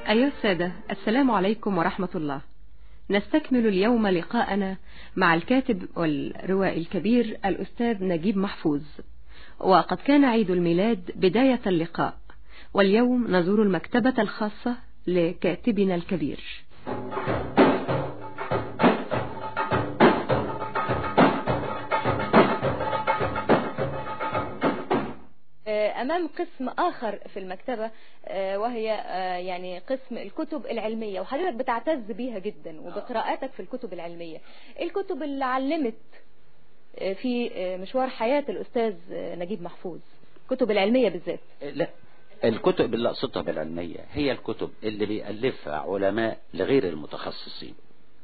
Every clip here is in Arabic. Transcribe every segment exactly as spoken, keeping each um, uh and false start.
أيها السادة، السلام عليكم ورحمة الله. نستكمل اليوم لقاءنا مع الكاتب والروائي الكبير الأستاذ نجيب محفوظ، وقد كان عيد الميلاد بداية اللقاء، واليوم نزور المكتبة الخاصة لكاتبنا الكبير. أمام قسم آخر في المكتبة، وهي يعني قسم الكتب العلمية، وحضرتك بتعتز بيها جدا وبقراءاتك في الكتب العلمية. الكتب اللي علمت في مشوار حياة الأستاذ نجيب محفوظ، الكتب العلمية بالذات. لا، الكتب اللي أقصدها بالعلمية هي الكتب اللي بيألفها علماء لغير المتخصصين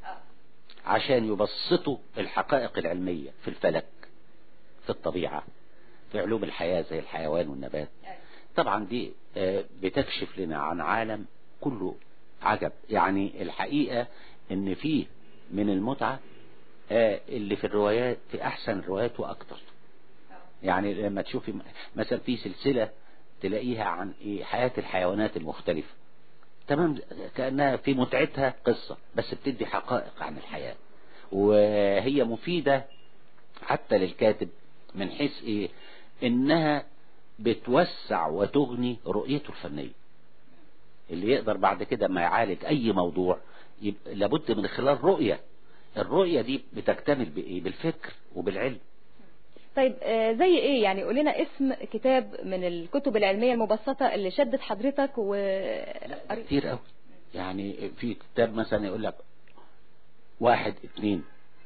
عشان يبسطوا الحقائق العلمية في الفلك، في الطبيعة، في علوم الحياة زي الحيوان والنبات. طبعا دي بتكشف لنا عن عالم كله عجب. يعني الحقيقة ان فيه من المتعة اللي في الروايات، في احسن الروايات واكتر. يعني لما تشوفي مثلا في سلسلة تلاقيها عن حياة الحيوانات المختلفة، تمام، كأنها في متعتها قصة بس بتدي حقائق عن الحياة، وهي مفيدة حتى للكاتب من حيث ايه انها بتوسع وتغني رؤيته الفنية. اللي يقدر بعد كده ما يعالج اي موضوع يبقى لابد من خلال رؤية. الرؤية دي بتكتمل بايه؟ بالفكر وبالعلم. طيب زي ايه؟ يعني قول لنا اسم كتاب من الكتب العلمية المبسطة اللي شدت حضرتك. و كتير قوي. يعني في كتاب مثلا يقول لك واحد اتنين،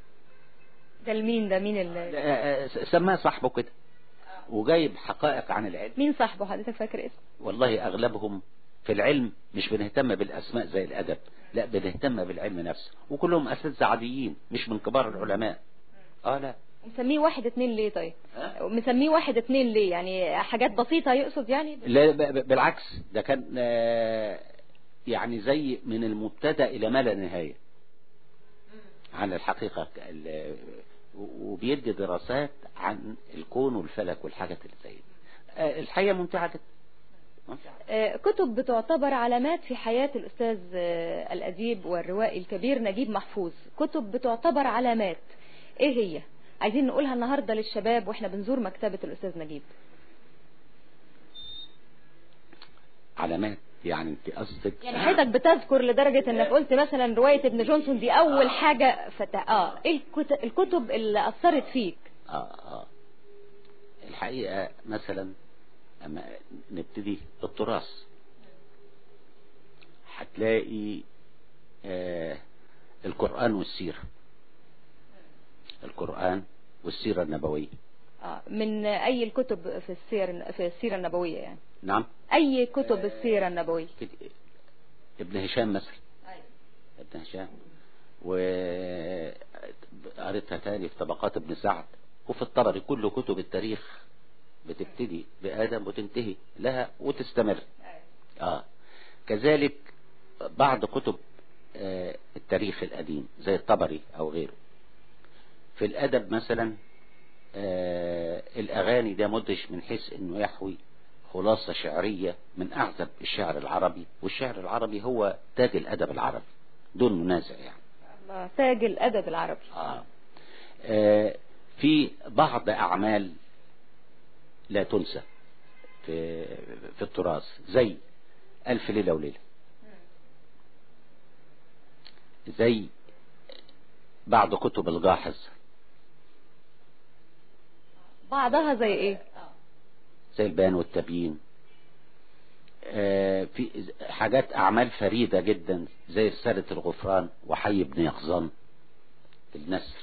ده لمين؟ ده مين اللي سماه صاحبه كده وجايب حقائق عن العلم. مين صاحبه حضرتك فاكر اسمه؟ والله اغلبهم في العلم مش بنهتم بالاسماء زي الادب، لا بنهتم بالعلم نفسه، وكلهم اساتذه عاديين مش من كبار العلماء. اه لا. مسميه واحد اتنين ليه؟ طيب أه؟ مسميه واحد اتنين ليه؟ يعني حاجات بسيطة يقصد يعني؟ لا بالعكس، ده كان آه يعني زي من المبتدأ الى ما لا نهاية عن الحقيقة، وبيدي دراسات عن الكون والفلك والحاجات اللي زي دي. الحقيقة ممتعة جدا. كتب بتعتبر علامات في حياة الأستاذ الأديب والروائي الكبير نجيب محفوظ، كتب بتعتبر علامات، ايه هي؟ عايزين نقولها النهاردة للشباب واحنا بنزور مكتبة الأستاذ نجيب. علامات يعني انت قصدك يعني حضرتك بتذكر لدرجة انك قلت مثلا رواية ابن جونسون دي اول حاجة فتح. اه ايه الكتب اللي اثرت فيك؟ اه اه الحقيقة مثلا اما نبتدي بالتراث هتلاقي آه القرآن والسيرة، القرآن والسيرة النبوية. اه من اي الكتب في السير في السيرة النبوية يعني؟ نعم، اي كتب السيرة النبوية؟ ابن هشام مثلا. أيوة. ابن هشام، وقريتها تاني في طبقات ابن سعد وفي الطبري. كل كتب التاريخ بتبتدي بآدم وتنتهي لها وتستمر. اه كذلك بعض كتب آه التاريخ القديم زي الطبري او غيره. في الادب مثلا آه الاغاني ده مدهش من حيث انه يحوي خلاصة شعرية من اعذب الشعر العربي، والشعر العربي هو تاج الادب العربي دون منازع. يعني الله، تاج الادب العربي. آه. آه في بعض اعمال لا تنسى في في التراث زي ألف ليلة وليلة، زي بعض كتب الجاحظ. بعضها زي ايه؟ زي البيان والتبيين. آه في حاجات اعمال فريدة جدا زي رسالة الغفران وحي بن يقظان في النثر.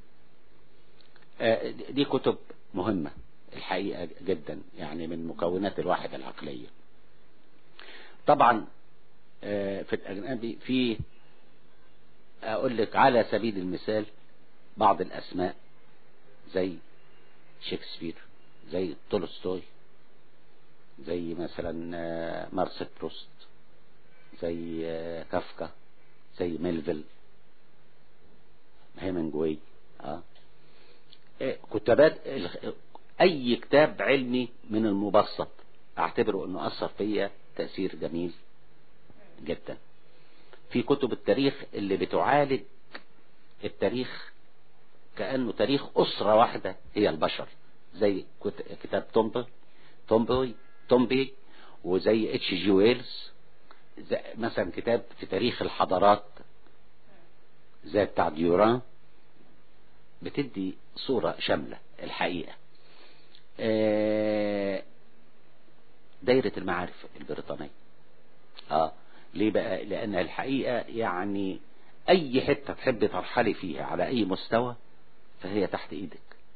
آه دي كتب مهمة الحقيقة جدا، يعني من مكونات الواحد العقلية. طبعا آه في الأجنبي في أقول لك على سبيل المثال بعض الأسماء زي شكسبير، زي تولستوي، زي مثلا مارسيل بروست، زي كافكا، زي ميلفيل، هيمنجواي. اه كتابات اي كتاب علمي من المبسط اعتبره انه اثر فيا تأثير جميل جدا. في كتب التاريخ اللي بتعالج التاريخ كأنه تاريخ أسرة واحدة هي البشر، زي كتاب تومبي تومبي تومبي وزي اتش جي ويلز، مثلا كتاب في تاريخ الحضارات زي بتاع ديوران، بتدي صورة شاملة الحقيقة. دايرة المعارف البريطانية اه ليه بقى؟ لأن الحقيقة يعني أي حتة تحب ترحلي فيها على أي مستوى فهي تحت إيدك،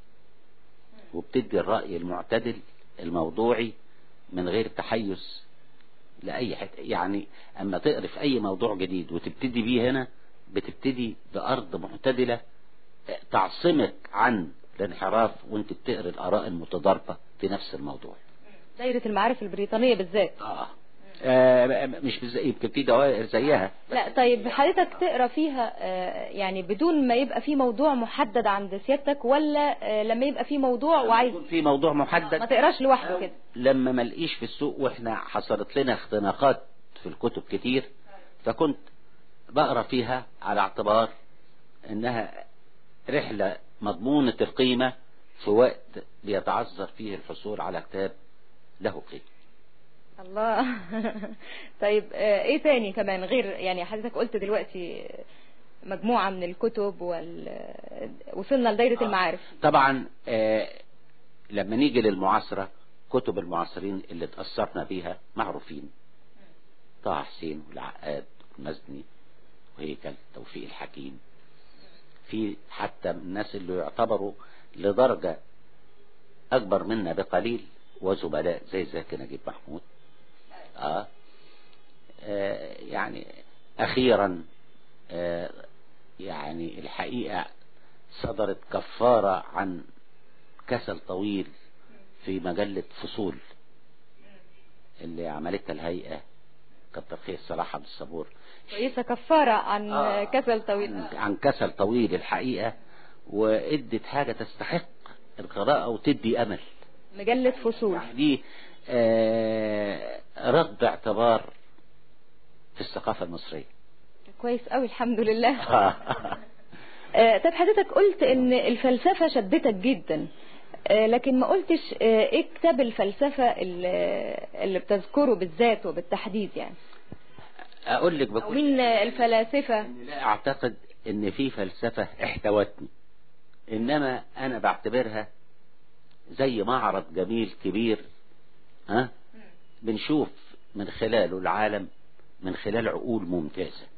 وبتدي الرأي المعتدل الموضوعي من غير تحيز لأي حتة. يعني أما تقري في أي موضوع جديد وتبتدي بيه هنا، بتبتدي بأرض معتدلة تعصمك عن الانحراف وانت بتقري الآراء المتضاربة في نفس الموضوع. دايرة المعارف البريطانية بالذات. آه. آه مش بالذات، يمكن في دوائر زيها. لا طيب حضرتك تقرا فيها آه يعني بدون ما يبقى في موضوع محدد عند سيادتك، ولا آه لما يبقى في موضوع وعايز في موضوع محدد ما تقراش لوحده كده؟ لما ما لقيش في السوق، واحنا حصلت لنا اختناقات في الكتب كتير، فكنت بقرا فيها على اعتبار انها رحلة مضمونة القيمة في وقت بيتعذر فيه الحصول على كتاب له قيمة. الله. طيب ايه تاني كمان غير يعني حضرتك قلت دلوقتي مجموعة من الكتب وال... وصلنا لدايرة آه. المعارف. طبعا آه لما نيجي للمعاصرة، كتب المعاصرين اللي تأثرنا بيها معروفين: طه حسين والعقاد والمزني وهيكل توفيق الحكيم. في حتى الناس اللي يعتبروا لدرجة أكبر منا بقليل وزبلاء زي زكي نجيب محفوظ. آه. آه يعني أخيرا آه يعني الحقيقة صدرت كفارة عن كسل طويل في مجلة فصول اللي عملتها الهيئة، كتر خير صلاح عبد الصبور. كويسة كفارة عن آه كسل طويل عن, عن كسل طويل الحقيقة، وادت حاجة تستحق القراءة وتدي أمل. مجلة فصول يعني دي آه رد اعتبار في الثقافة المصرية. كويس قوي الحمد لله. آه طب حضرتك قلت ان الفلسفة شدتك جدا، آه لكن ما قلتش آه ايه كتاب الفلسفة اللي, اللي بتذكره بالذات وبالتحديد يعني؟ اقول لك بكل مين الفلاسفة؟ لا اعتقد ان في فلسفة احتوتني، انما انا بعتبرها زي معرض جميل كبير، ها بنشوف من خلاله العالم من خلال عقول ممتازة،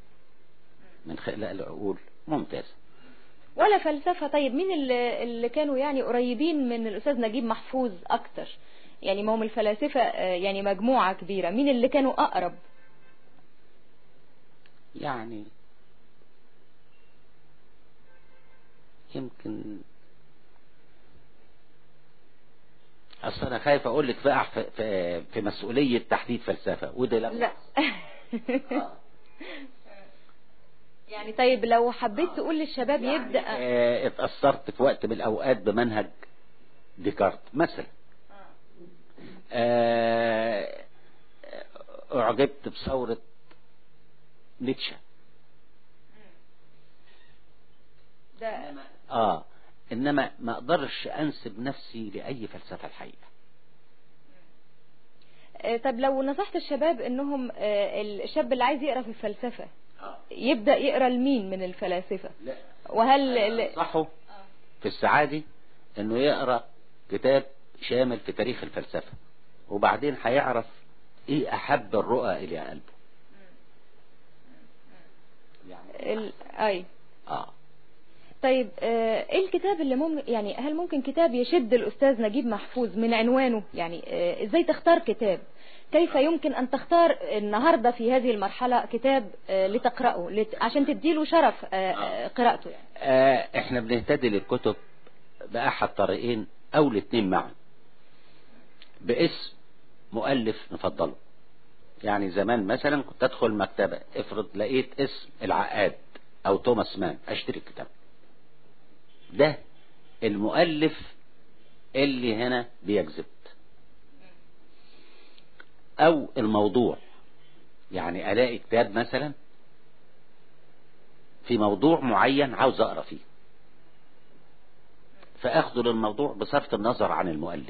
من خلال عقول ممتازة. ولا فلسفة. طيب مين اللي, اللي كانوا يعني قريبين من الأستاذ نجيب محفوظ أكتر؟ يعني ما هم الفلاسفة يعني مجموعة كبيرة، مين اللي كانوا أقرب؟ يعني يمكن اصل انا خايف اقول لك بقى في, في, في مسؤولية تحديد فلسفة وده لا, لا. يعني طيب لو حبيت تقول للشباب يعني يبدأ اه اتأثرت في وقت من الاوقات بمنهج ديكارت مثلا، اه اعجبت بثورة نيتشه ده اه انما ما اقدرش انسب نفسي لاي فلسفة الحقيقة. طب لو نصحت الشباب انهم الشاب اللي عايز يقرأ في الفلسفة يبدأ يقرأ لمين من الفلاسفة؟ لا. وهل انصحه في السعادة انه يقرأ كتاب شامل في تاريخ الفلسفة، وبعدين هيعرف ايه احب الرؤى الى قلبه. يعني ال... اي اه طيب ايه الكتاب اللي ممكن يعني هل ممكن كتاب يشد الأستاذ نجيب محفوظ من عنوانه؟ يعني ازاي تختار كتاب؟ كيف يمكن أن تختار النهاردة في هذه المرحلة كتاب لتقرأه لت... عشان تديله شرف قراءته يعني؟ آه احنا بنهتدي للكتب بأحد طريقين أو الاثنين معا، باسم مؤلف نفضله. يعني زمان مثلا كنت أدخل مكتبة، افرض لقيت اسم العقاد أو توماس مان، أشتري الكتاب ده. المؤلف اللي هنا بيجذب، او الموضوع يعني الاقي كتاب مثلا في موضوع معين عاوز اقرا فيه، فاخده للموضوع بصرف النظر عن المؤلف.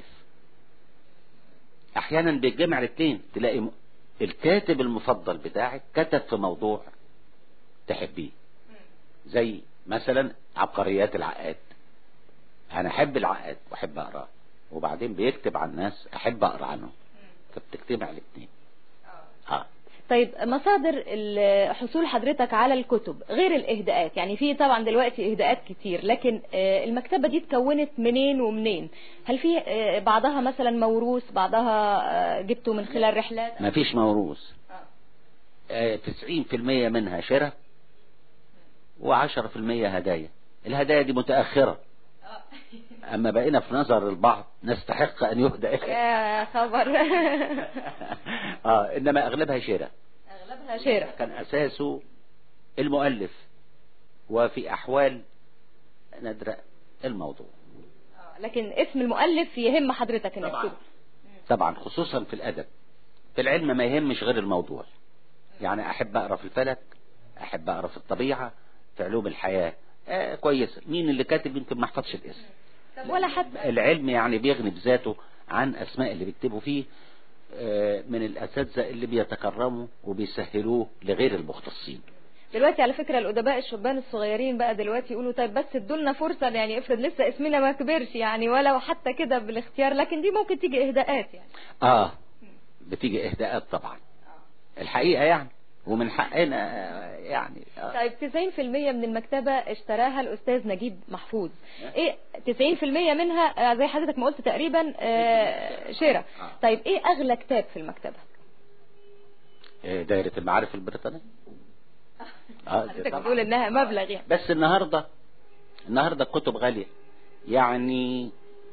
احيانا بيتجمع الاثنين، تلاقي الكاتب المفضل بتاعك كتب في موضوع تحبيه، زي مثلا عبقريات العقاد، انا احب العقاد واحب اقراه، وبعدين بيكتب عن ناس احب اقرا عنهم، فبتجتمع الاثنين. اه طيب مصادر حصول حضرتك على الكتب غير الاهداءات، يعني في طبعا دلوقتي اهداءات كتير، لكن المكتبة دي اتكونت منين ومنين؟ هل في بعضها مثلا موروث، بعضها جبته من خلال رحلات؟ ما فيش موروث. تسعين في المية منها شراء وعشرة في المية هدايا. الهدايا دي متأخرة، اما بقينا في نظر البعض نستحق ان يهدى. يا خبر. اه انما اغلبها شراء. اغلبها شراء كان اساسه المؤلف، وفي احوال ندرة الموضوع. لكن اسم المؤلف يهم حضرتك انك طبعا. طبعا خصوصا في الادب. في العلم ما يهمش غير الموضوع، يعني احب اقرا في الفلك، احب اقرا في الطبيعة، في علوم الحياة. آه كويس، مين اللي كاتب يمكن ما احفظش الاسم، ولا حتى العلم يعني بيغني بذاته عن اسماء اللي بيكتبوا فيه من الاساتذه اللي بيتكرموا وبيسهلوه لغير المختصين. دلوقتي على فكرة الأدباء الشبان الصغيرين بقى دلوقتي يقولوا طيب بس ادولنا فرصة، يعني افرض لسه اسمنا ما كبرش يعني، ولو حتى كده بالاختيار، لكن دي ممكن تيجي اهداءات يعني. اه بتيجي اهداءات طبعا الحقيقة يعني، ومن حقنا يعني. آه. طيب تسعين في المية من المكتبة اشتراها الأستاذ نجيب محفوظ، ايه تسعين في المية منها زي حضرتك ما قلت تقريبا آه شراء. آه. طيب ايه أغلى كتاب في المكتبة؟ دائرة المعارف البريطانية. اه حضرتك بتقول انها مبلغ يعني. بس النهاردة النهاردة الكتب غالية، يعني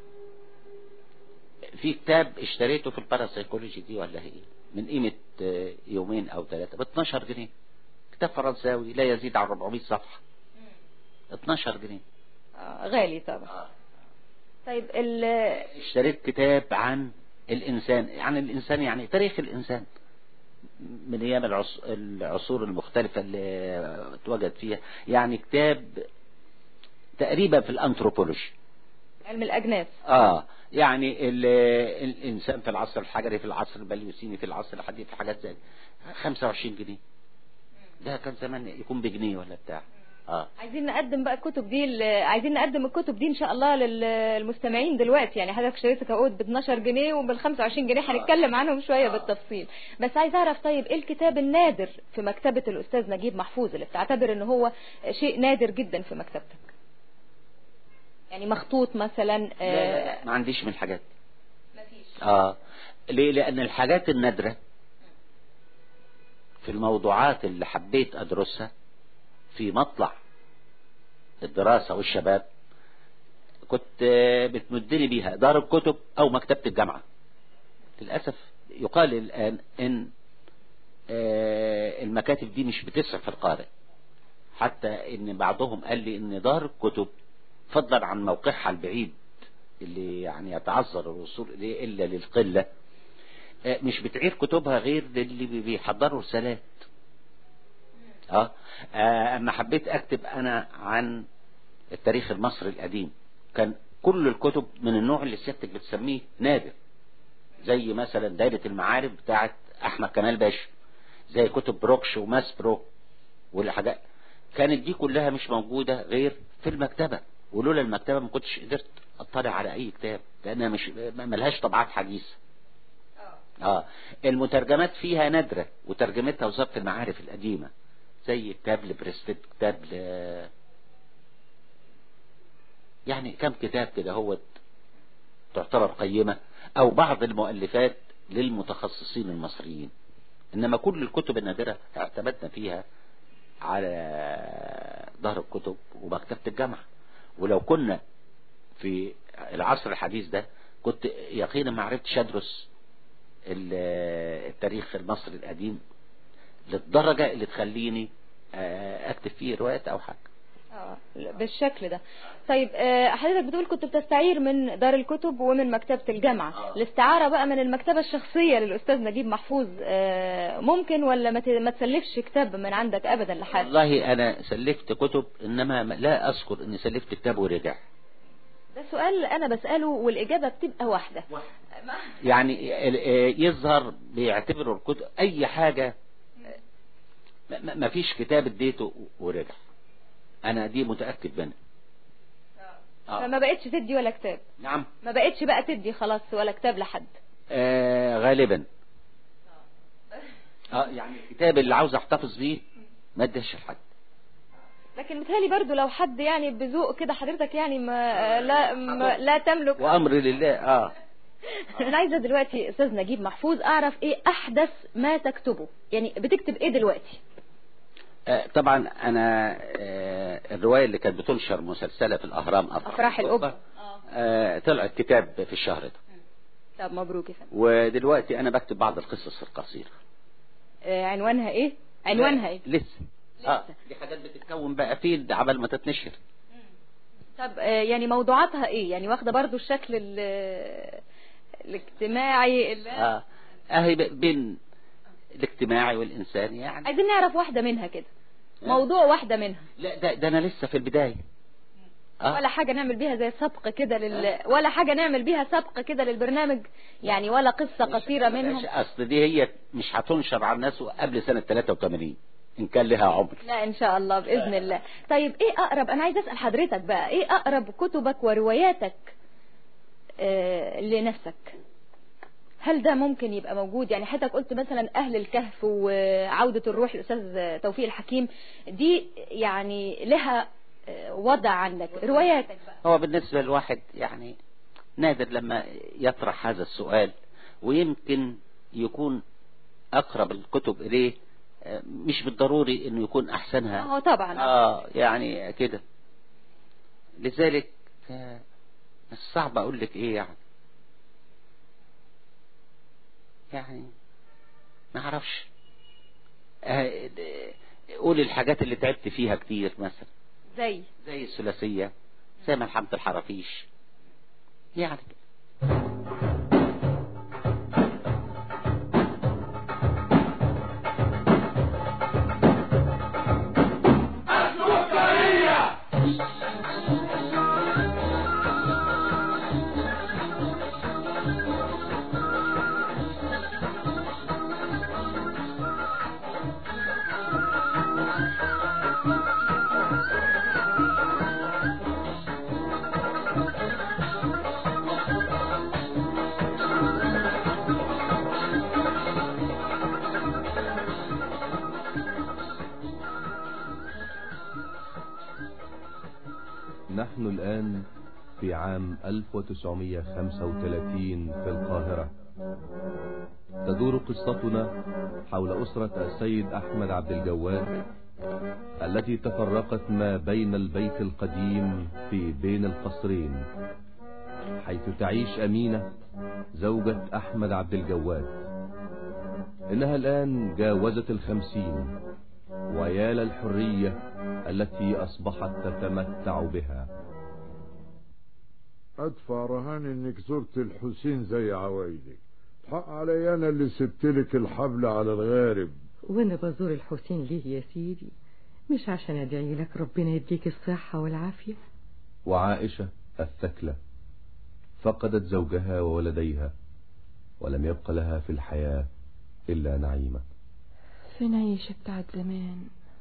في كتاب اشتريته في الباراسايكولوجي دي ولا هي من قيمة يومين او ثلاثة ب اتناشر جنيه، كتاب فرنساوي لا يزيد عن أربعمائة صفحة، اتناشر جنيه. آه غالي طبعا. آه. طيب ال اشتريت كتاب عن الإنسان، عن الإنسان يعني تاريخ الإنسان من أيام العصور المختلفة اللي اتوجد فيها، يعني كتاب تقريبا في الأنثروبولوجي، علم الأجناس. آه يعني الإنسان في العصر الحجري، في العصر البليوسيني، في العصر الحديث، في حاجات زي خمسة وعشرين جنيه. ده كان زمان يكون بجنيه ولا بتاع. اه عايزين نقدم بقى الكتب دي، عايزين نقدم الكتب دي ان شاء الله للمستمعين دلوقتي، يعني حضرتك اشتريت عقود ب اتناشر جنيه وبال خمسة وعشرين جنيه هنتكلم عنهم شويه بالتفصيل، بس عايز اعرف طيب ايه الكتاب النادر في مكتبة الاستاذ نجيب محفوظ اللي بتعتبر ان هو شيء نادر جدا في مكتبتك؟ يعني مخطوط مثلا. لا لا لا ما عنديش من الحاجات. مفيش. اه ليه؟ لان الحاجات النادرة في الموضوعات اللي حبيت ادرسها في مطلع الدراسة والشباب كنت بتمدني بيها دار الكتب او مكتبة الجامعة. للأسف يقال الآن ان المكاتب دي مش بتسعف القارئ، حتى ان بعضهم قال لي ان دار الكتب فضلا عن موقعها البعيد اللي يعني يتعذر الوصول اليه الا للقلة، مش بتعير كتبها غير للي بيحضروا رسالات. اه اما حبيت اكتب انا عن التاريخ المصري القديم، كان كل الكتب من النوع اللي سيادتك بتسميه نادر، زي مثلا دائرة المعارف بتاعت احمد كمال باشا، زي كتب بروكش وماس برو والحاجات، كانت دي كلها مش موجودة غير في المكتبة، ولولا المكتبة ما كنتش قدرت اطلع على اي كتاب لانها مش ملهاش طبعات حديثة. اه المترجمات فيها نادرة وترجمتها وزارة المعارف القديمة، زي كتاب لبريستيد، كتاب ل... يعني كم كتاب كده هو تعتبر قيمة، او بعض المؤلفات للمتخصصين المصريين، انما كل الكتب النادرة اعتمدنا فيها على ظهر الكتب ومكتبة الجامعة. ولو كنا في العصر الحديث ده كنت يقينا ما عرفتش ادرس التاريخ المصري القديم للدرجة اللي تخليني اكتب فيه روايات او حاجة. اه بالشكل ده. طيب حضرتك بتقول كنت بتستعير من دار الكتب ومن مكتبة الجامعة. آه. الاستعارة بقى من المكتبة الشخصية للأستاذ نجيب محفوظ ممكن ولا ما تسلفش كتاب من عندك أبدا لحد؟ والله أنا سلفت كتب، إنما لا أذكر إني سلفت كتاب ورجع. ده سؤال أنا بسأله والإجابة بتبقى واحدة. يعني يظهر بيعتبروا الكتب أي حاجة، ما فيش كتاب اديته ورجع، أنا دي متأكد منها. آه. فما بقتش تدي ولا كتاب؟ نعم. ما بقتش بقى تدي خلاص ولا كتاب لحد؟ آه غالبا. اه يعني الكتاب اللي عاوز احتفظ بيه ما اديش لحد. لكن متهيألي برضو لو حد يعني بذوق كده حضرتك يعني ما لا ما لا تملك وامر لله. اه انا عايزه دلوقتي استاذ نجيب محفوظ اعرف ايه احدث ما تكتبه، يعني بتكتب ايه دلوقتي؟ آه طبعا انا آه الروايه اللي كانت بتنشر مسلسله في الاهرام افراح, أفراح القبه آه طلعت كتاب في الشهر ده. طب مبروك يا فندم. ودلوقتي انا بكتب بعض القصص القصيره. آه عنوانها ايه؟ عنوانها ايه؟ لسه. اه دي حاجات بتتكون بقى فيه عبال ما تتنشر. طب آه يعني موضوعاتها ايه؟ يعني واخده برضو الشكل الاجتماعي اللي... اه اهي بين الاجتماعي والانساني يعني. عايزين نعرف واحده منها كده. آه. موضوع واحده منها. لا ده, ده انا لسه في البدايه. آه. ولا حاجه نعمل بيها زي سبق كده لل آه. ولا حاجه نعمل بيها سبق كده للبرنامج يعني، ولا قصه قصيره منهم؟ اصل دي هي مش هتنشر على الناس قبل سنه ثلاثة وثمانين ان كان لها عمر. لا ان شاء الله باذن الله. طيب ايه اقرب، انا عايز اسال حضرتك بقى، ايه اقرب كتبك ورواياتك آه لنفسك؟ هل ده ممكن يبقى موجود؟ يعني حضرتك قلت مثلا اهل الكهف وعودة الروح الاستاذ توفيق الحكيم، دي يعني لها وضع عندك. رواياتك بقى هو بالنسبة للواحد يعني نادر لما يطرح هذا السؤال، ويمكن يكون اقرب الكتب اليه مش بالضروري انه يكون احسنها. هو طبعا اه يعني كده، لذلك صعب اقول لك ايه يعني يعني ما اعرفش. قول الحاجات اللي تعبت فيها كتير مثلا، زي زي الثلاثية، زي ملحمة الحرافيش يعني. نحن الآن في عام ألف وتسعمائة وخمسة وثلاثين في القاهرة. تدور قصتنا حول أسرة السيد أحمد عبد الجواد التي تفرقت ما بين البيت القديم في بين القصرين، حيث تعيش أمينة زوجة أحمد عبد الجواد. إنها الآن جاوزت الخمسين، ويا للحرية التي أصبحت تتمتع بها. أدفع رهان إنك زرت الحسين زي عوايدك، حق علي أنا اللي سبتلك الحبل على الغارب. وأنا بزور الحسين ليه يا سيدي؟ مش عشان أدعي لك ربنا يديك الصحة والعافية؟ وعائشة الثكلة فقدت زوجها وولديها، ولم يبق لها في الحياة إلا نعيمة. فين عيشة بتاعت زمان؟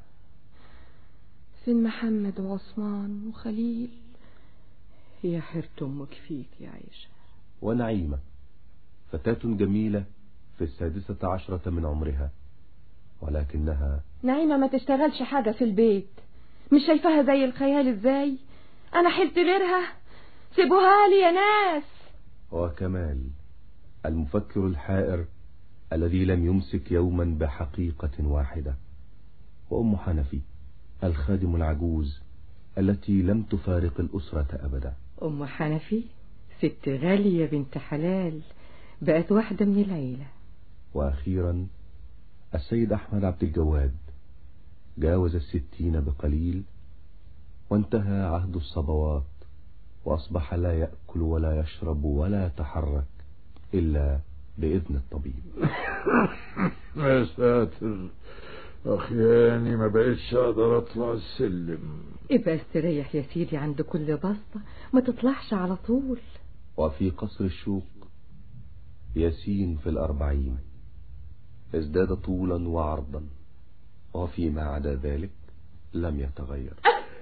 فين محمد وعثمان وخليل؟ يا حيرة أمك فيك يا عيشة. ونعيمة فتاة جميلة في السادسة عشرة من عمرها، ولكنها نعيمة ما تشتغلش حاجة في البيت، مش شايفاها زي الخيال ازاي؟ أنا حلت غيرها، سيبوها لي يا ناس. وكمال المفكر الحائر الذي لم يمسك يوما بحقيقة واحدة، وأم حنفي الخادم العجوز التي لم تفارق الأسرة أبدا. أم حنفي ست غالية بنت حلال، بقت واحدة من العيلة. وأخيرا السيد أحمد عبد الجواد جاوز الستين بقليل، وانتهى عهد الصبوات، وأصبح لا يأكل ولا يشرب ولا يتحرك إلا بإذن الطبيب. يا ساتر، أخياني ما بقتش أقدر أطلع السلم. ابقى استريح يا سيدي عند كل بسطة، ما تطلعش على طول. وفي قصر الشوق ياسين في الأربعين ازداد طولا وعرضا، وفيما عدا ذلك لم يتغير.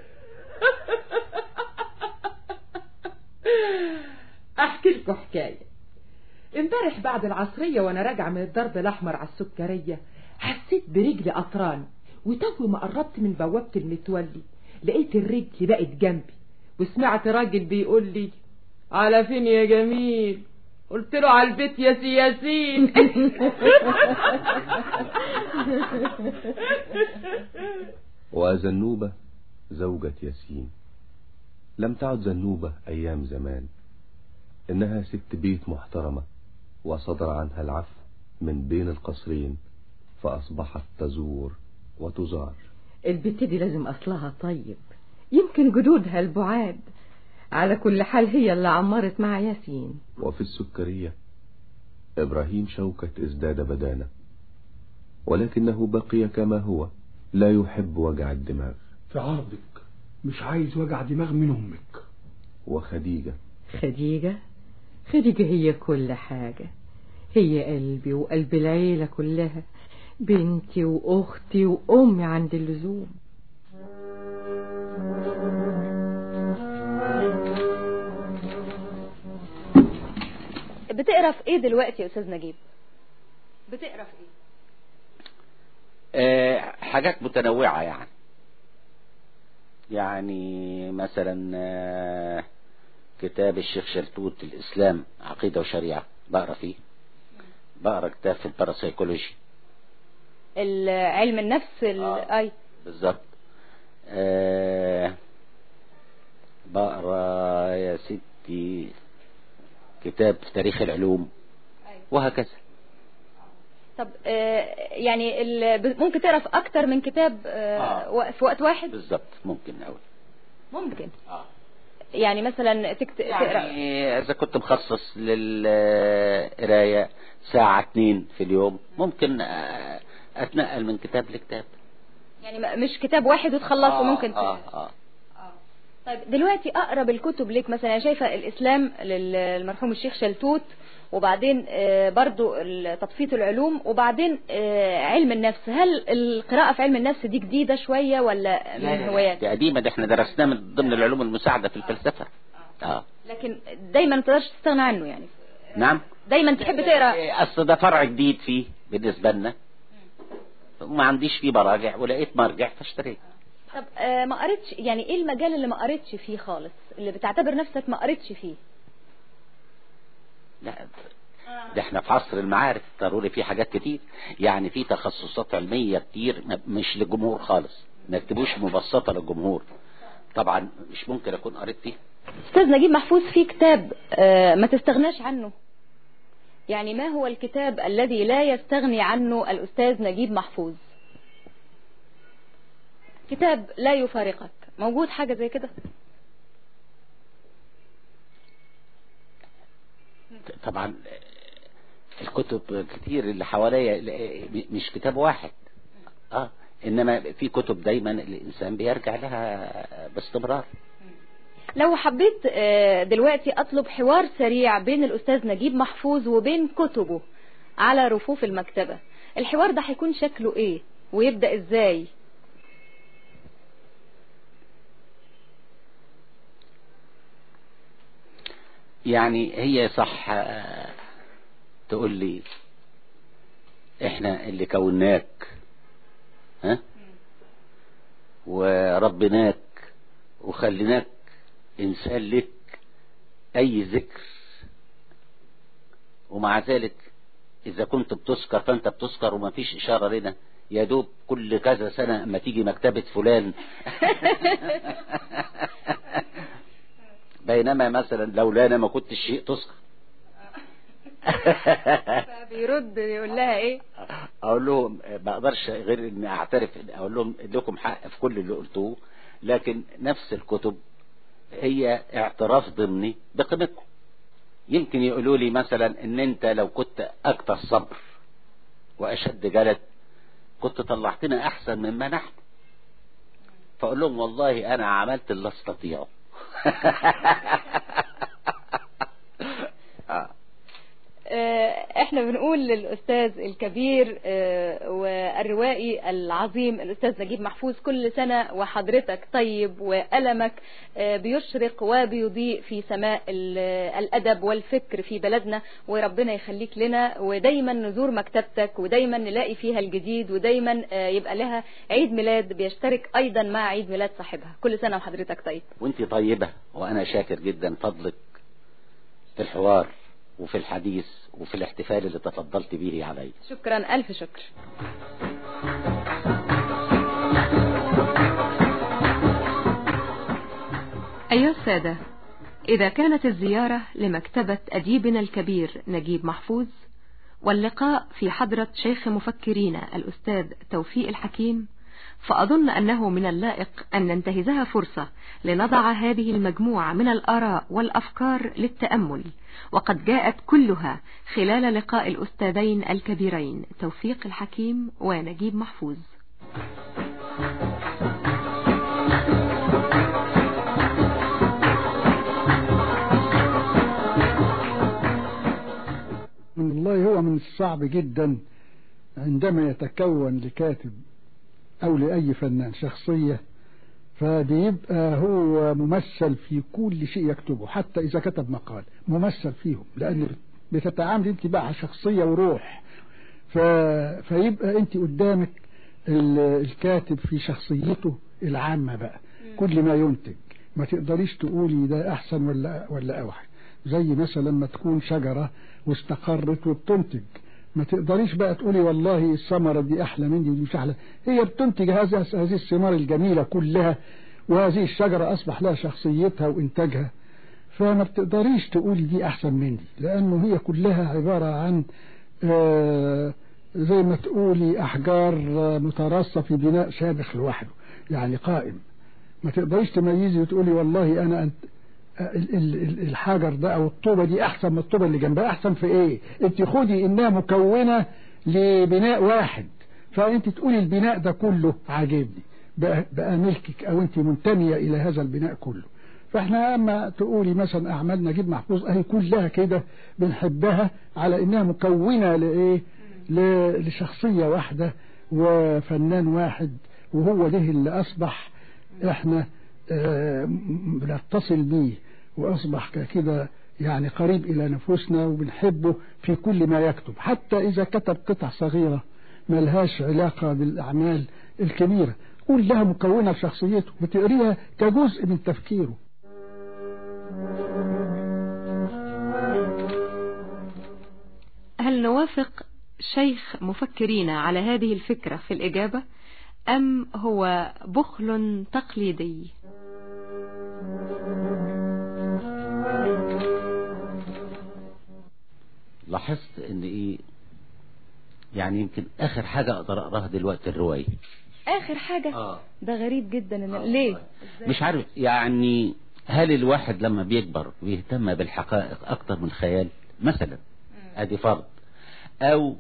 احكي لكم حكاية. امبارح بعد العصرية وانا راجعة من الضرب الاحمر على السكرية، حسيت برجلي قطران، وتوي ما قربت من بوابة المتولي لقيت الرجل بقت جنبي، وسمعت راجل بيقول لي على فين يا جميل؟ قلت له على البيت يا سياسين. وزنوبة زوجة ياسين لم تعد زنوبة أيام زمان، إنها ست بيت محترمة، وصدر عنها العفو من بين القصرين، فأصبحت تزور وتزار. البت دي لازم أصلها طيب، يمكن جدودها البعاد. على كل حال هي اللي عمرت مع ياسين. وفي السكرية إبراهيم شوكت ازداد بدانة، ولكنه بقي كما هو، لا يحب وجع الدماغ. في عرضك مش عايز وجع دماغ من أمك. وخديجة خديجة خديجة هي كل حاجة، هي قلبي وقلب العيلة كلها، بنتي وأختي وأمي عند اللزوم. بتقرا في ايه دلوقتي يا استاذ نجيب؟ بتقرا في ايه؟ آه حاجات متنوعة يعني يعني مثلا آه كتاب الشيخ شلتوت الإسلام عقيدة وشريعة بقرا فيه. بقرا كتاب في الباراسيكولوجي، علم النفس. آه اي بالظبط. آه بقرا يا ستي كتاب في تاريخ العلوم وهكذا. طب آه يعني ممكن تقرا في اكتر من كتاب آه آه. في وقت واحد؟ بالظبط، ممكن قوي. ممكن آه. يعني مثلا تكت... يعني تقرا اذا كنت مخصص للقرايه ساعه اتنين في اليوم، ممكن اتنقل من كتاب لكتاب. يعني مش كتاب واحد وتخلصه. آه ممكن آه آه. طيب دلوقتي اقرب الكتب ليك مثلا، انا شايفه الاسلام للمرحوم الشيخ شلتوت، وبعدين برضو تطفيط العلوم، وبعدين علم النفس. هل القراءة في علم النفس دي جديدة شوية ولا من هوايات؟ دي قديمة، دي احنا درسناه من ضمن العلوم المساعدة في الفلسفة. اه لكن دايما ما تقدرش تستغنى عنه يعني. نعم، دايما تحب تقرا. اصل ده فرع جديد فيه بالنسبة لنا، وما عنديش فيه مراجع، ولقيت مرجع فاشتريت. طب آه ما قريتش يعني ايه المجال اللي ما قريتش فيه خالص، اللي بتعتبر نفسك ما قريتش فيه؟ لا ده احنا في عصر المعارف، ضروري في حاجات كتير يعني، في تخصصات علمية كتير مش للجمهور خالص، ما يكتبوش مبسطة للجمهور، طبعا مش ممكن اكون قريت فيه. استاذ نجيب محفوظ في كتاب آه ما تستغناش عنه، يعني ما هو الكتاب الذي لا يستغني عنه الأستاذ نجيب محفوظ؟ كتاب لا يفارقك، موجود حاجة زي كده؟ طبعا الكتب كتير اللي حواليا، مش كتاب واحد، اه انما في كتب دايما الانسان بيرجع لها باستمرار. لو حبيت دلوقتي اطلب حوار سريع بين الاستاذ نجيب محفوظ وبين كتبه على رفوف المكتبة، الحوار ده هيكون شكله ايه ويبدأ ازاي؟ يعني هي صح تقول لي احنا اللي كوناك، ها، وربناك وخليناك انسان لك اي ذكر، ومع ذلك اذا كنت بتسكر فانت بتسكر وما فيش اشارة لنا، يا دوب كل كذا سنة اما تيجي مكتبة فلان بينما مثلا لولانا ما كنت الشيء تسكر. بيرد يقول لها ايه؟ اقول لهم ما اقدرش غير اني اعترف، اقول لهم لكم حق في كل اللي قلتوه، لكن نفس الكتب هي اعتراف ضمني بقيمتكم. يمكن يقولوا لي مثلا ان انت لو كنت اكثر صبر واشد جلد كنت طلعتنا احسن مما نحن، فاقول لهم والله انا عملت اللي استطيعه. احنا بنقول للأستاذ الكبير والروائي العظيم الأستاذ نجيب محفوظ كل سنة وحضرتك طيب، وألمك بيشرق وبيضيء في سماء الأدب والفكر في بلدنا، وربنا يخليك لنا، ودايما نزور مكتبتك ودايما نلاقي فيها الجديد، ودايما يبقى لها عيد ميلاد بيشترك أيضا مع عيد ميلاد صاحبها. كل سنة وحضرتك طيب. وانت طيبة، وأنا شاكر جدا فضلك في الحوار وفي الحديث وفي الاحتفال اللي تفضلت به علي. شكرا، ألف شكر. أيها السادة، إذا كانت الزيارة لمكتبة أديبنا الكبير نجيب محفوظ واللقاء في حضرة شيخ مفكرينا الأستاذ توفيق الحكيم، فأظن أنه من اللائق أن ننتهزها فرصة لنضع هذه المجموعة من الآراء والأفكار للتأمل، وقد جاءت كلها خلال لقاء الأستاذين الكبيرين توفيق الحكيم ونجيب محفوظ. والله هو من الصعب جدا عندما يتكون لكاتب أو لأي فنان شخصية فبيبقى هو ممثل في كل شيء يكتبه، حتى إذا كتب مقال ممثل فيهم، لأن بتتعامل أنت بقى شخصية وروح، ف... فيبقى أنت قدامك الكاتب في شخصيته العامة بقى، كل ما ينتج ما تقدريش تقولي ده أحسن ولا ولا أوحش. زي مثلا ما تكون شجرة واستقرت وبتنتج، ما تقدريش بقى تقولي والله الثمرة دي أحلى مني ودي مش أحلى، هي بتنتج هذه هذه الثمار الجميلة كلها، وهذه الشجرة أصبح لها شخصيتها وإنتاجها، فما بتقدريش تقولي دي أحسن مني، لأنه هي كلها عبارة عن آه زي ما تقولي أحجار متراصة في بناء شامخ لوحده، يعني قائم، ما تقدريش تميزي وتقولي والله أنا أنت الحجر ده او الطوبة دي احسن من الطوبة اللي جنبها. احسن في ايه؟ انت خدي انها مكونة لبناء واحد، فانت تقولي البناء ده كله عاجبني بقى, بقى ملكك، او انت منتمية الى هذا البناء كله. فاحنا اما تقولي مثلا اعمال نجيب محفوظ اهي كلها كده بنحبها على انها مكونة لايه؟ لشخصية واحدة وفنان واحد، وهو ده اللي اصبح احنا بنتصل بيه، وأصبح كده يعني قريب إلى نفوسنا وبنحبه في كل ما يكتب، حتى إذا كتب قطع صغيرة ملهاش علاقة بالأعمال الكبيرة كلها مكونة شخصيته، بتقريها كجزء من تفكيره. هل نوافق شيخ مفكرين على هذه الفكرة في الإجابة، أم هو بخل تقليدي؟ لاحظت ان ايه يعني يمكن اخر حاجة اقدر اقراها دلوقتي الرواية. اخر حاجة؟ آه. ده غريب جدا إن آه. ليه؟ مش عارف يعني، هل الواحد لما بيكبر بيهتم بالحقائق اكتر من الخيال مثلا؟ ادي فرض، او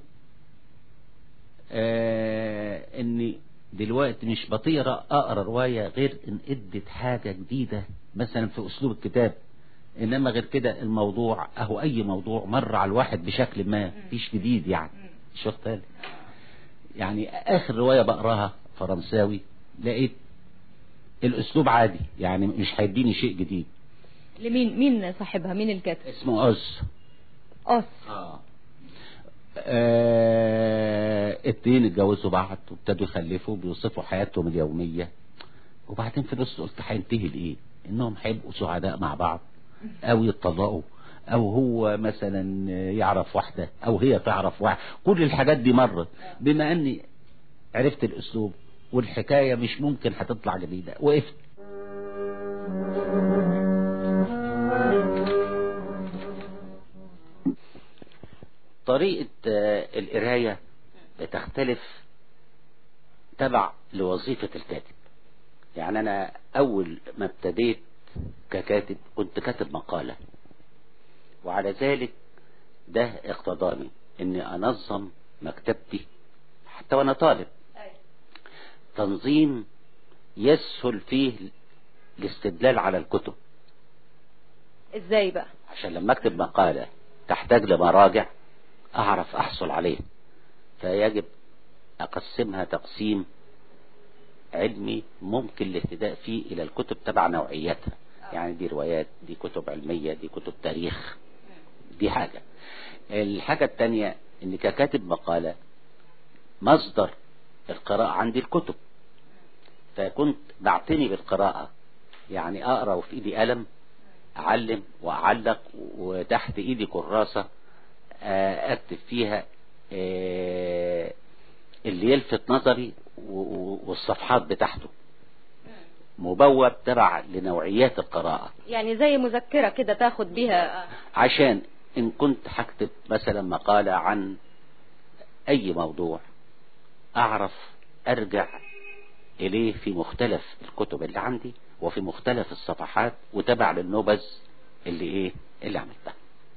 آه اني دلوقتي مش بطيرة اقرا رواية غير ان ادت حاجة جديدة مثلا في اسلوب الكتاب، انما غير كده الموضوع اهو اي موضوع مر على الواحد بشكل ما، فيش جديد يعني. شفت يعني اخر رواية بقراها فرنساوي لقيت الاسلوب عادي، يعني مش هيديني شيء جديد. لمين مين صاحبها؟ مين الكاتب؟ اسمه أوس. أوس آه. آه اتنين اتجوزوا بعض وابتدوا يخلفوا، بيوصفوا حياتهم اليومية، وبعدين في النص قلت هينتهي لإيه؟ إنهم هيبقوا سعداء مع بعض أو يتطلقوا، أو هو مثلا يعرف واحدة أو هي تعرف واحد. كل الحاجات دي مرت، بما أني عرفت الأسلوب والحكاية مش ممكن هتطلع جديدة، وقفت. طريقة القراية تختلف تبع لوظيفة الكاتب. يعني أنا أول ما ابتديت ككاتب كنت كاتب مقالة، وعلى ذلك ده اقتضاني اني انظم مكتبتي حتى وانا طالب، تنظيم يسهل فيه الاستدلال على الكتب. ازاي بقى؟ عشان لما اكتب مقالة تحتاج لمراجع اعرف احصل عليه، فيجب اقسمها تقسيم علمي ممكن الاهتداء فيه الى الكتب تبع نوعيتها. يعني دي روايات، دي كتب علمية، دي كتب تاريخ، دي حاجة. الحاجة التانية ان ككاتب مقالة مصدر القراءة عندي الكتب، فكنت بعتني بالقراءة، يعني اقرأ وفي ايدي قلم اعلم واعلق، وتحت ايدي كراسة اكتب فيها اللي يلفت نظري والصفحات بتاعته، مبوب تبع لنوعيات القراءة، يعني زي مذكرة كده تاخد بيها، عشان ان كنت هكتب مثلا مقالة عن اي موضوع اعرف ارجع اليه في مختلف الكتب اللي عندي وفي مختلف الصفحات وتبع للنبذ اللي ايه اللي عملتها.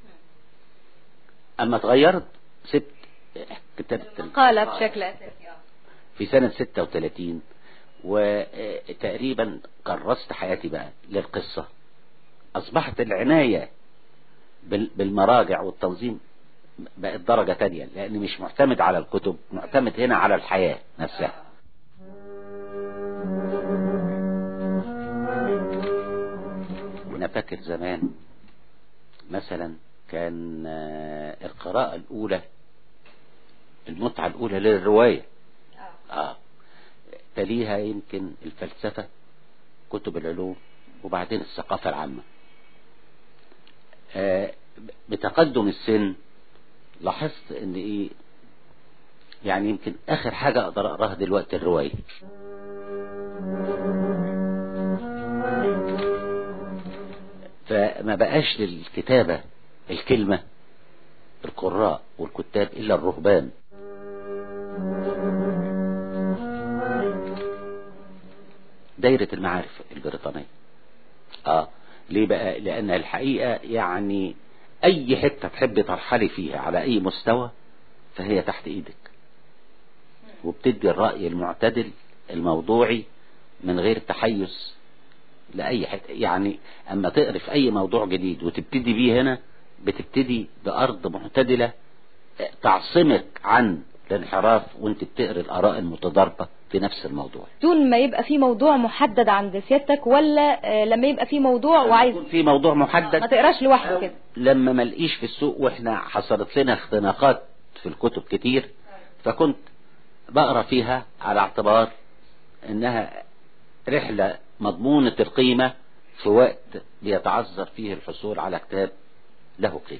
اما اتغيرت سبت كتابة المقالة بشكل اساسي في سنة ستة وثلاثين، وتقريبا كرست حياتي بقى للقصة. اصبحت العناية بالمراجع والتنظيم بقت درجة تانية، لاني مش معتمد على الكتب، معتمد هنا على الحياة نفسها. وانا فاكر زمان مثلا كان القراءة الاولى، المتعة الاولى للرواية، اه تليها يمكن الفلسفة، كتب العلوم، وبعدين الثقافة العامة. آه بتقدم السن لاحظت ان ايه، يعني يمكن اخر حاجة اقدر اقراها دلوقتي الرواية. فما بقاش للكتابة الكلمة القراء والكتاب الا الرهبان. دايرة المعارف البريطانية، اه ليه بقى؟ لان الحقيقة يعني اي حتة تحب ترحلي فيها على اي مستوى فهي تحت ايدك، وبتدي الرأي المعتدل الموضوعي من غير تحيز لأي حتة. يعني اما تقري في اي موضوع جديد وتبتدي بيه هنا، بتبتدي بأرض معتدلة تعصمك عن الانحراف وانت بتقري الآراء المتضاربة في نفس الموضوع، دون ما يبقى في موضوع محدد عند سيادتك، ولا لما يبقى في موضوع وعايز في موضوع محدد ما تقراش لوحدك كده. لما ما لقيش في السوق، واحنا حصلت لنا اختناقات في الكتب كتير، فكنت بقرا فيها على اعتبار انها رحلة مضمونة القيمة في وقت بيتعذر فيه الحصول على كتاب له قيمة.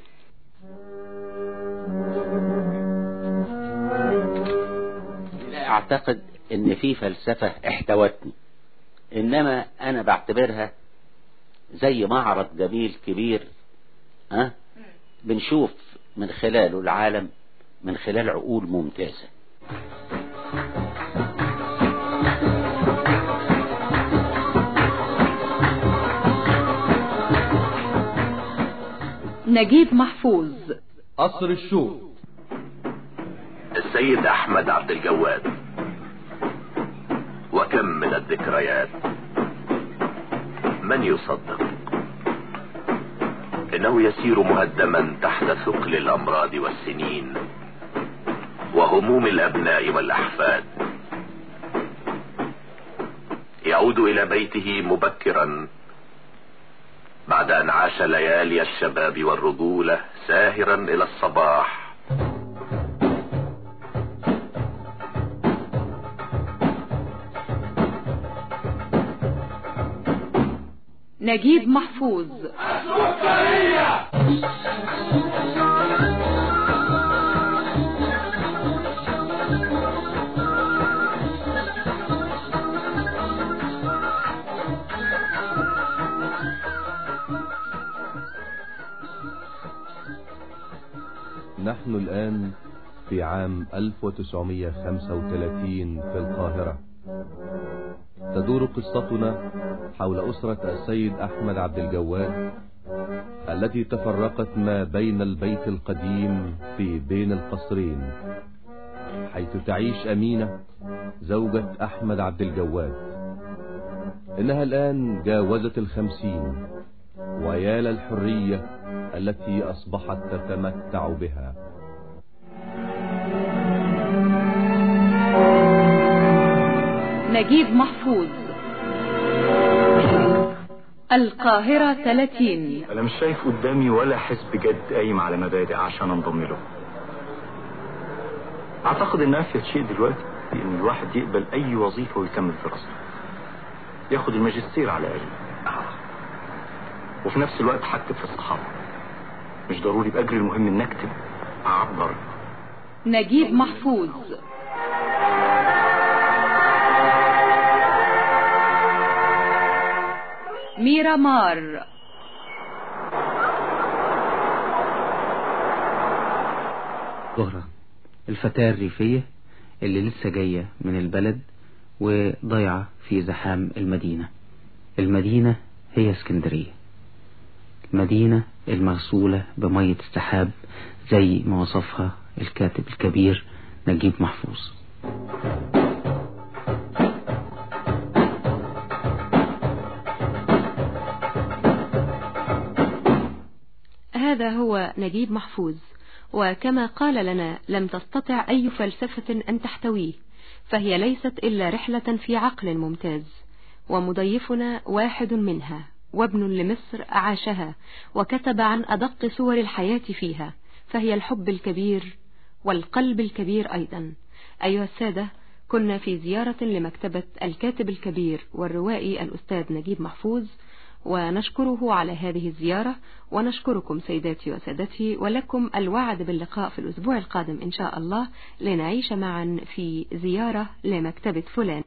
اعتقد ان في فلسفة احتوتني، انما انا بعتبرها زي معرض جميل كبير، ها أه؟ بنشوف من خلاله العالم من خلال عقول ممتازة. نجيب محفوظ، قصر الشوق. السيد احمد عبد الجواد. وكم من الذكريات، من يصدق انه يسير مهدما تحت ثقل الامراض والسنين وهموم الابناء والاحفاد. يعود الى بيته مبكرا بعد ان عاش ليالي الشباب والرجولة ساهرا الى الصباح. نجيب محفوظ. نحن الآن في عام ألف وتسعمائة وخمسة وثلاثين في القاهرة، تدور قصتنا حول أسرة السيد أحمد عبد الجواد التي تفرقت ما بين البيت القديم في بين القصرين، حيث تعيش أمينة زوجة أحمد عبد الجواد. إنها الآن جاوزت الخمسين، ويا للحرية التي أصبحت تتمتع بها. نجيب محفوظ، القاهرة ثلاثين. أنا مش شايف قدامي ولا حزب جد قايم على مبادئ عشان انضم له. أعتقد إن أفيد شيء دلوقتي إن الواحد يقبل أي وظيفة ويكمل دراسته، ياخد الماجستير على الأقل، وفي نفس الوقت هكتب في الصحافة. مش ضروري بأجري، المهم إن أكتب أعبر. نجيب محفوظ، ميرا مار، زهرة الفتاة الريفية اللي لسه جاية من البلد وضيعة في زحام المدينة. المدينة هي اسكندرية، المدينة المغسولة بمية السحاب زي ما وصفها الكاتب الكبير نجيب محفوظ. هذا هو نجيب محفوظ، وكما قال لنا لم تستطع أي فلسفة أن تحتويه، فهي ليست إلا رحلة في عقل ممتاز، ومضيفنا واحد منها وابن لمصر عاشها وكتب عن أدق صور الحياة فيها، فهي الحب الكبير والقلب الكبير أيضا. أيها السادة، كنا في زيارة لمكتبة الكاتب الكبير والروائي الأستاذ نجيب محفوظ، ونشكره على هذه الزيارة، ونشكركم سيداتي وسادتي، ولكم الوعد باللقاء في الأسبوع القادم إن شاء الله لنعيش معا في زيارة لمكتبة فلان.